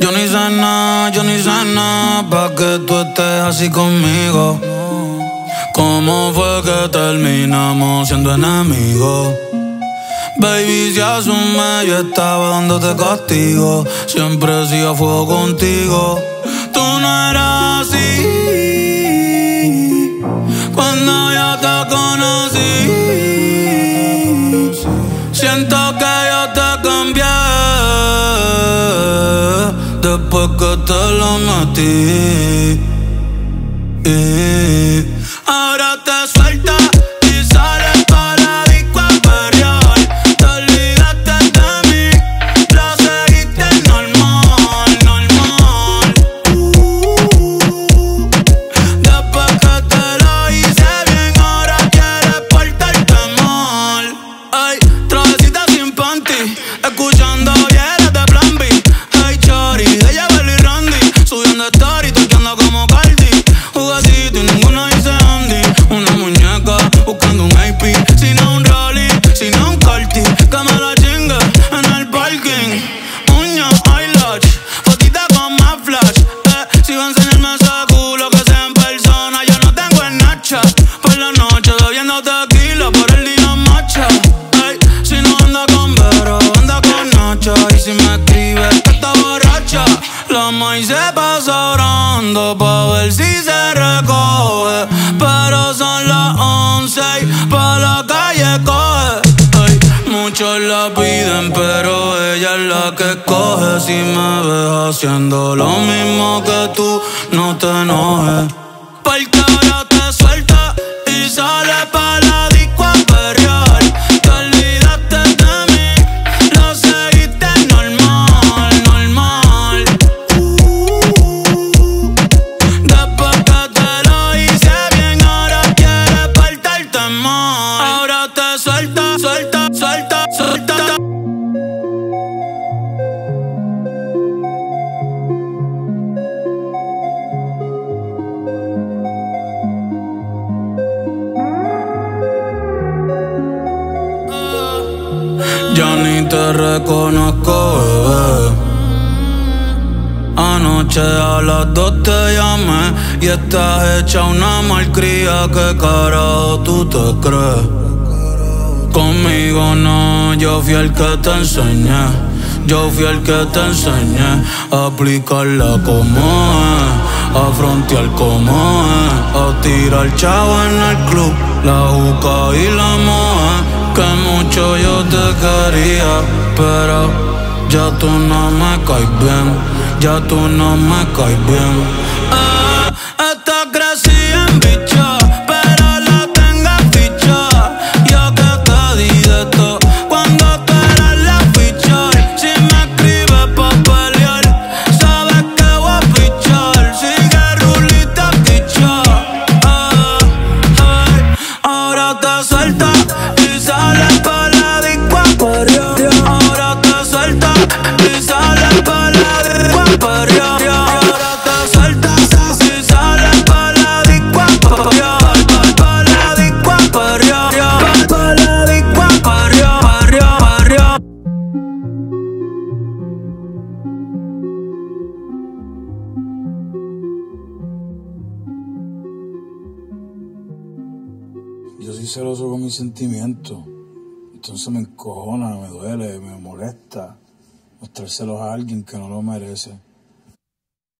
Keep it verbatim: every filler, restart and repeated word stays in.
Yo ni sé nada, yo ni sé nada pa' que tú estés así conmigo. ¿Cómo fue que terminamos siendo enemigos? Baby, si asume, yo estaba dándote castigo. Siempre he sido a fuego contigo. Tú no eras así cuando yo te conocí. Siento que yo te cambié después que te lo metí. Ahora te sueltas y sales pa' la disco a perrear. Te olvidaste de mí, lo seguiste normal, normal. Después que te lo hice bien, ahora quieres portarte mal. Ay, travesita sin panty, escuchando viejas de Plan B. Hey, chori, de Yabel y Randy, subiendo story, toqueando como Cardi. Juguetito y ninguno dice Andy. Una muñeca buscando un A P, si no un Rolly, si no un Carti. Que me la chingue en el parking. Uña, eyelash, fotita con más flash. Eh, si va a enseñarme ese culo que sea en persona, yo no tengo el Nacha. Por la noche bebiendo tequila, por el día macha. Ey, si no anda con Vero, anda con Nacha. Y si me escribe que está borracha, la maíz se pasa orando pa' ver si se recoge. Pero son las once y pa' la calle coge. Ay, muchos la piden, pero ella es la que escoge. Si me ves haciendo lo mismo que tú, no te enojes. Porque ahora te sueltas y sales pa' la disco a perrear. Te olvidaste de mí, lo seguiste normal, normal. Después que te lo hice bien, ahora quieres portarte mal. Ahora te suelta, suelta, suelta, suelta. Ya ni te reconozco, bebé. Anoche a las dos te llamé y estás hecha una malcría. ¿Qué carajo tú te crees? Conmigo no, yo fui el que te enseñé. Yo fui el que te enseñé a aplicarla como es, a frontear como es, a tirar chavo en el club, la juca y la moe. Que mucho yo te quería, pero ya tú no me caes bien, ya tú no me caes bien. Eh, esta crecí en bicha, pero la tengo ficha. Yo que te di de todo cuando tú eras la ficha. Si me escribes pa' pelear, sabes que voy a fichar. Sigue rulita ficha. Eh, eh, ahora te sueltas y sales pa' la disco a perrear. Ahora te sueltas y sales pa' la disco a perrear. Ahora te sueltas y sales pa' la disco a perrear. Pa' la disco a perrear. Pa' la disco a perrear, perrear, perrear. Yo soy celoso con mis sentimientos. Entonces me encojona, me duele, me molesta mostrárselos a alguien que no lo merece.